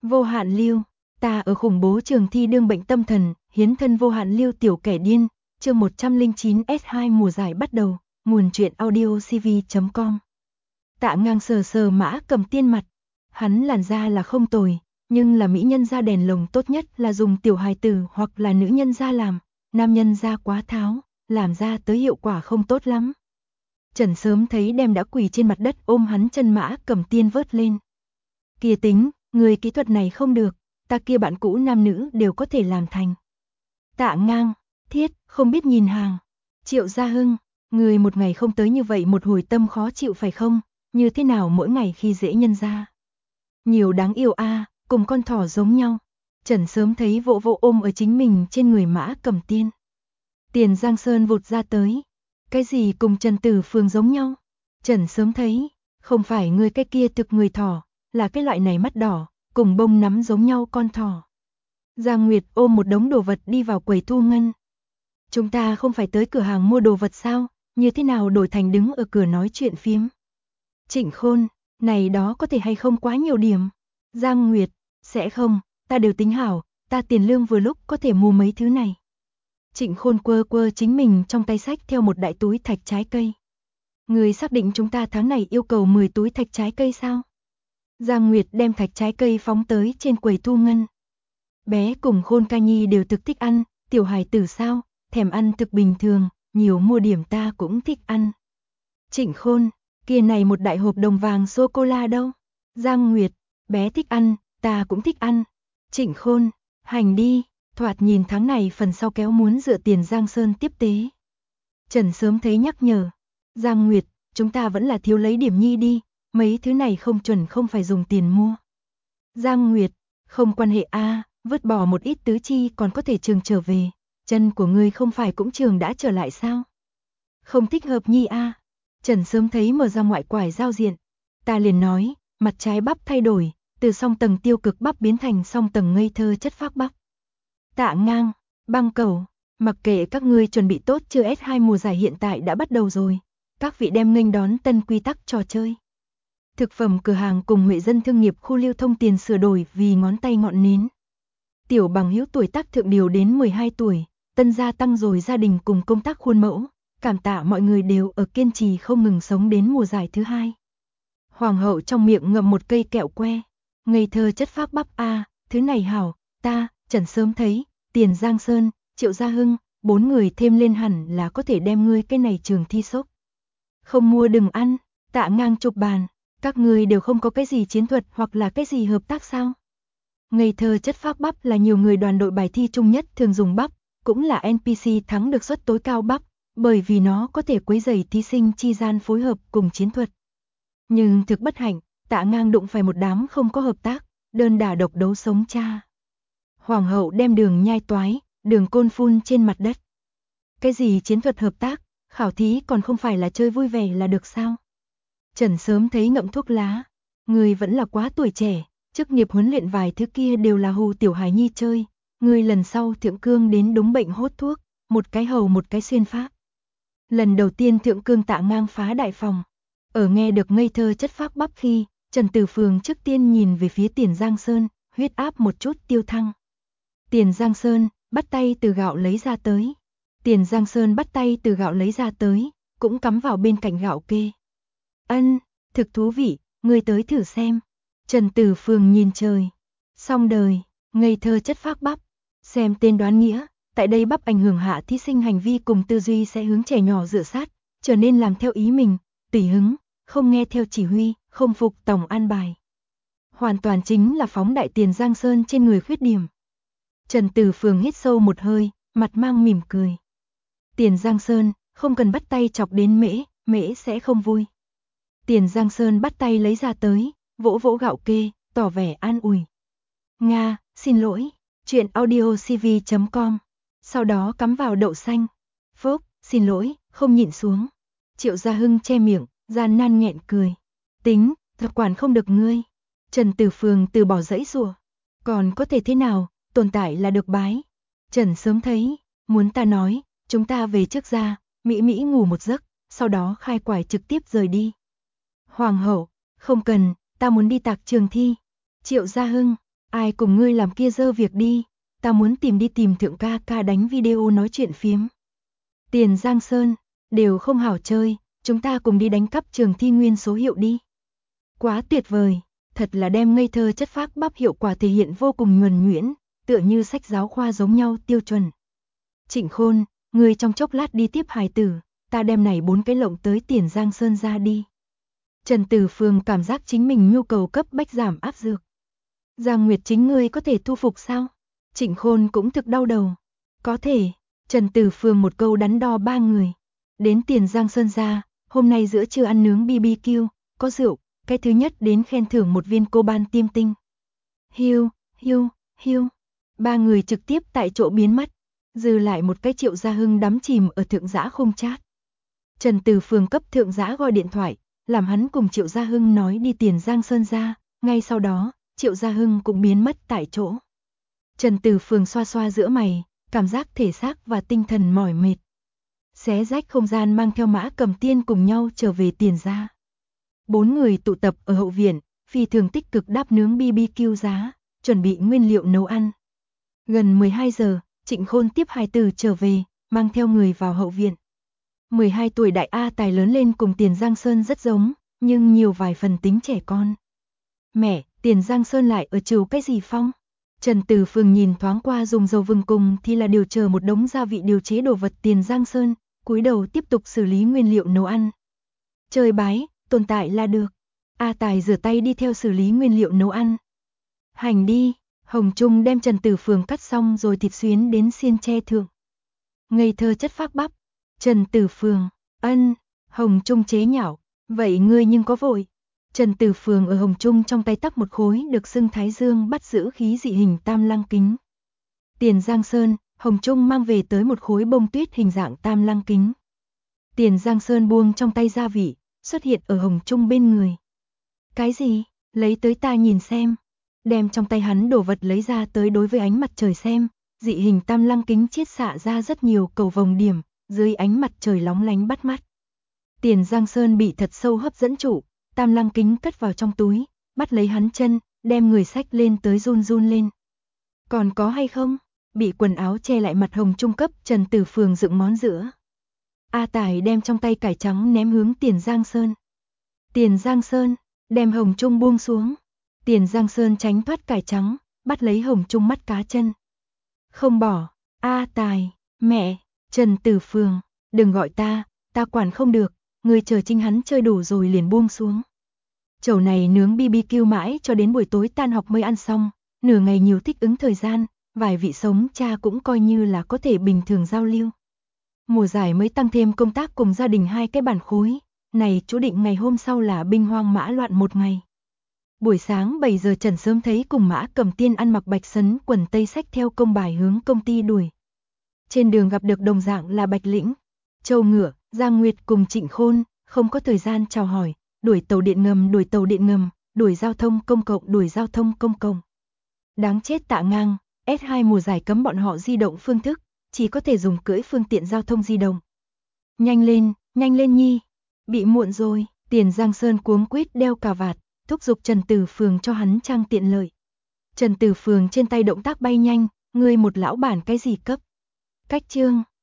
Vô hạn lưu, ta ở khủng bố trường thi đương bệnh tâm thần, hiến thân vô hạn lưu tiểu kẻ điên, chương 109 S2 mùa giải bắt đầu, nguồn truyện audio cv.com. Tạ Ngang sờ sờ Mã Cầm Tiên mặt, hắn làn da là không tồi, nhưng là mỹ nhân da đèn lồng tốt nhất là dùng tiểu hài tử hoặc là nữ nhân da làm, nam nhân da quá tháo, làm ra tới hiệu quả không tốt lắm. Trần sớm thấy đem đã quỳ trên mặt đất ôm hắn chân Mã Cầm Tiên vớt lên. Kia tính, người kỹ thuật này không được, ta kia bạn cũ nam nữ đều có thể làm thành. Tạ Ngang, thiết, không biết nhìn hàng. Triệu Gia Hưng, người một ngày không tới như vậy một hồi tâm khó chịu phải không, như thế nào mỗi ngày khi dễ nhân ra. Nhiều đáng yêu a, cùng con thỏ giống nhau. Trần sớm thấy vỗ vỗ ôm ở chính mình trên người Mã Cầm Tiên. Tiền Giang Sơn vụt ra tới. Cái gì cùng Trần Tử Phương giống nhau? Trần sớm thấy, không phải người cái kia thực người thỏ, là cái loại này mắt đỏ, cùng bông nắm giống nhau con thỏ. Giang Nguyệt ôm một đống đồ vật đi vào quầy thu ngân. Chúng ta không phải tới cửa hàng mua đồ vật sao, như thế nào đổi thành đứng ở cửa nói chuyện phiếm. Trịnh Khôn, này đó có thể hay không quá nhiều điểm. Giang Nguyệt, sẽ không, ta đều tính hảo, ta tiền lương vừa lúc có thể mua mấy thứ này. Trịnh Khôn quơ quơ chính mình trong tay xách theo một đại túi thạch trái cây. Người xác định chúng ta tháng này yêu cầu 10 túi thạch trái cây sao? Giang Nguyệt đem thạch trái cây phóng tới trên quầy thu ngân. Bé cùng Khôn ca nhi đều thực thích ăn, tiểu hài tử sao, thèm ăn thực bình thường, nhiều mua điểm ta cũng thích ăn. Trịnh Khôn, kia này một đại hộp đồng vàng sô-cô-la đâu? Giang Nguyệt, bé thích ăn, ta cũng thích ăn. Trịnh Khôn, hành đi, thoạt nhìn tháng này phần sau kéo muốn dựa tiền Giang Sơn tiếp tế. Trần sớm thấy nhắc nhở. Giang Nguyệt, chúng ta vẫn là thiếu lấy điểm nhi đi, mấy thứ này không chuẩn không phải dùng tiền mua. Giang Nguyệt, không quan hệ a, vứt bỏ một ít tứ chi còn có thể trường trở về, chân của ngươi không phải cũng trường đã trở lại sao? Không thích hợp nhi a. Trần sớm thấy mở ra ngoại quải giao diện, ta liền nói, mặt trái bắp thay đổi, từ song tầng tiêu cực bắp biến thành song tầng ngây thơ chất phác bắp. Tạ Ngang, băng cầu, mặc kệ các ngươi chuẩn bị tốt chưa, S2 mùa giải hiện tại đã bắt đầu rồi. Các vị đem nghênh đón tân quy tắc trò chơi. Thực phẩm cửa hàng cùng Huệ Dân Thương nghiệp khu lưu thông tiền sửa đổi vì ngón tay ngọn nến. Tiểu bằng hữu tuổi tác thượng điều đến 12 tuổi, tân gia tăng rồi gia đình cùng công tác khuôn mẫu, cảm tạ mọi người đều ở kiên trì không ngừng sống đến mùa giải thứ 2. Hoàng hậu trong miệng ngậm một cây kẹo que, ngây thơ chất phác bắp a, thứ này hảo, ta, Trần sớm thấy, Tiền Giang Sơn, Triệu Gia Hưng, 4 người thêm lên hẳn là có thể đem ngươi cái này trường thi sốc. Không mua đừng ăn, Tạ Ngang chụp bàn, các ngươi đều không có cái gì chiến thuật hoặc là cái gì hợp tác sao? Ngây thơ chất phác bắp là nhiều người đoàn đội bài thi chung nhất thường dùng bắp, cũng là NPC thắng được suất tối cao bắp, bởi vì nó có thể quấy rầy thí sinh chi gian phối hợp cùng chiến thuật. Nhưng thực bất hạnh, Tạ Ngang đụng phải một đám không có hợp tác, đơn đả độc đấu sống cha. Hoàng hậu đem đường nhai toái, đường côn phun trên mặt đất. Cái gì chiến thuật hợp tác, khảo thí còn không phải là chơi vui vẻ là được sao? Trần sớm thấy ngậm thuốc lá, người vẫn là quá tuổi trẻ, chức nghiệp huấn luyện vài thứ kia đều là hù tiểu hài nhi chơi, người lần sau Thượng Cương đến đúng bệnh hốt thuốc, một cái hầu một cái xuyên pháp. Lần đầu tiên Thượng Cương Tạ Ngang phá đại phòng, ở nghe được ngây thơ chất phác bắp khi, Trần Tử Phường trước tiên nhìn về phía Tiền Giang Sơn, huyết áp một chút tiêu thăng. Tiền Giang Sơn bắt tay từ gạo lấy ra tới. Tiền Giang Sơn bắt tay từ gạo lấy ra tới, cũng cắm vào bên cạnh gạo kê. Ân, thực thú vị, ngươi tới thử xem. Trần Tử Phường nhìn trời. Xong đời, ngây thơ chất phác bắp. Xem tên đoán nghĩa, tại đây bắp ảnh hưởng hạ thí sinh hành vi cùng tư duy sẽ hướng trẻ nhỏ dựa sát, trở nên làm theo ý mình, tùy hứng, không nghe theo chỉ huy, không phục tổng an bài. Hoàn toàn chính là phóng đại Tiền Giang Sơn trên người khuyết điểm. Trần Tử Phường hít sâu một hơi, mặt mang mỉm cười. Tiền Giang Sơn, không cần bắt tay chọc đến mễ sẽ không vui. Tiền Giang Sơn bắt tay lấy ra tới, vỗ vỗ gạo kê, tỏ vẻ an ủi. Nga, xin lỗi, chuyện audio cv.com. Sau đó cắm vào đậu xanh. Phốc, xin lỗi, không nhịn xuống. Triệu Gia Hưng che miệng, gian nan nghẹn cười. Tính, thật quản không được ngươi. Trần Tử Phường từ bỏ dãy rùa. Còn có thể thế nào, tồn tại là được bái. Trần sớm thấy, muốn ta nói, chúng ta về trước ra, Mỹ ngủ một giấc, sau đó khai quải trực tiếp rời đi. Hoàng hậu, không cần, ta muốn đi tạc trường thi. Triệu Gia Hưng, Ai cùng ngươi làm kia dơ việc đi, ta muốn đi tìm thượng ca ca đánh video nói chuyện phiếm. Tiền Giang Sơn, đều không hảo chơi, chúng ta cùng đi đánh cắp trường thi nguyên số hiệu đi. Quá tuyệt vời, thật là đem ngây thơ chất phác bắp hiệu quả thể hiện vô cùng nhuần nhuyễn, tựa như sách giáo khoa giống nhau tiêu chuẩn. Trịnh Khôn, ngươi trong chốc lát đi tiếp hài tử, ta đem này 4 cái lộng tới Tiền Giang Sơn ra đi. Trần Tử Phương cảm giác chính mình nhu cầu cấp bách giảm áp dược. Giang Nguyệt chính ngươi có thể thu phục sao? Trịnh Khôn cũng thực đau đầu. Có thể, Trần Tử Phương một câu đắn đo 3 người. Đến Tiền Giang Sơn ra, hôm nay giữa trưa ăn nướng BBQ, có rượu, cái thứ nhất đến khen thưởng một viên coban tiêm tinh. Hiu, hiu, hiu. 3 người trực tiếp tại chỗ biến mất, dư lại một cái Triệu Gia Hưng đắm chìm ở thượng giã không chat. Trần Tử Phương cấp thượng giã gọi điện thoại, làm hắn cùng Triệu Gia Hưng nói đi Tiền Giang Sơn ra, ngay sau đó, Triệu Gia Hưng cũng biến mất tại chỗ. Trần Tử Phương xoa xoa giữa mày, cảm giác thể xác và tinh thần mỏi mệt. Xé rách không gian mang theo Mã Cầm Tiên cùng nhau trở về Tiền gia. 4 người tụ tập ở hậu viện, phi thường tích cực đáp nướng BBQ giá, chuẩn bị nguyên liệu nấu ăn. Gần 12 giờ, Trịnh Khôn tiếp hài tử trở về, mang theo người vào hậu viện. 12 tuổi đại A Tài lớn lên cùng Tiền Giang Sơn rất giống, nhưng nhiều vài phần tính trẻ con. Mẹ, Tiền Giang Sơn lại ở trừ cái gì phong? Trần Tử Phương nhìn thoáng qua dùng dầu vừng cùng thì là điều chờ một đống gia vị điều chế đồ vật Tiền Giang Sơn, cúi đầu tiếp tục xử lý nguyên liệu nấu ăn. Trời bái, tồn tại là được. A Tài rửa tay đi theo xử lý nguyên liệu nấu ăn. Hành đi, Hồng Trung đem Trần Tử Phương cắt xong rồi thịt xuyến đến xiên tre thượng. Ngây thơ chất phác bắp. Trần Tử Phương, ân, Hồng Trung chế nhạo, vậy ngươi nhưng có vội. Trần Tử Phương ở Hồng Trung trong tay tắc một khối được xưng Thái Dương bắt giữ khí dị hình tam lăng kính. Tiền Giang Sơn, Hồng Trung mang về tới một khối bông tuyết hình dạng tam lăng kính. Tiền Giang Sơn buông trong tay gia vị, xuất hiện ở Hồng Trung bên người. Cái gì? Lấy tới ta nhìn xem. Đem trong tay hắn đồ vật lấy ra tới đối với ánh mặt trời xem, dị hình tam lăng kính chiết xạ ra rất nhiều cầu vồng điểm, dưới ánh mặt trời lóng lánh bắt mắt. Tiền Giang Sơn bị thật sâu hấp dẫn trụ, tam lăng kính cất vào trong túi, bắt lấy hắn chân, đem người xách lên tới run run lên. Còn có hay không? Bị quần áo che lại mặt Hồng Trung cấp Trần Tử Phương dựng món giữa. A Tài đem trong tay cải trắng ném hướng Tiền Giang Sơn. Tiền Giang Sơn, đem Hồng Trung buông xuống. Tiền Giang Sơn tránh thoát cải trắng, bắt lấy Hồng Trung mắt cá chân. Không bỏ, A Tài, mẹ, Trần Tử Phương, đừng gọi ta quản không được, người chờ chính hắn chơi đủ rồi liền buông xuống. Chầu này nướng BBQ mãi cho đến buổi tối tan học mới ăn xong, nửa ngày nhiều thích ứng thời gian, vài vị sống cha cũng coi như là có thể bình thường giao lưu. Mùa giải mới tăng thêm công tác cùng gia đình 2 cái bản khối, này chú định ngày hôm sau là binh hoang mã loạn một ngày. Buổi sáng 7 giờ Trần sớm thấy cùng Mã Cầm Tiên ăn mặc bạch sấn quần tây xách theo công bài hướng công ty đuổi. Trên đường gặp được đồng dạng là Bạch Lĩnh, Châu Ngựa, Giang Nguyệt cùng Trịnh Khôn, không có thời gian chào hỏi, đuổi tàu điện ngầm, đuổi giao thông công cộng. Đáng chết Tạ Ngang, S2 mùa giải cấm bọn họ di động phương thức, chỉ có thể dùng cưỡi phương tiện giao thông di động. Nhanh lên nhi, bị muộn rồi, Tiền Giang Sơn cuống quýt đeo cà vạt, thúc giục Trần Tử Phương cho hắn trang tiện lợi. Trần Tử Phương trên tay động tác bay nhanh, ngươi một lão bản cái gì cấp. Cách chương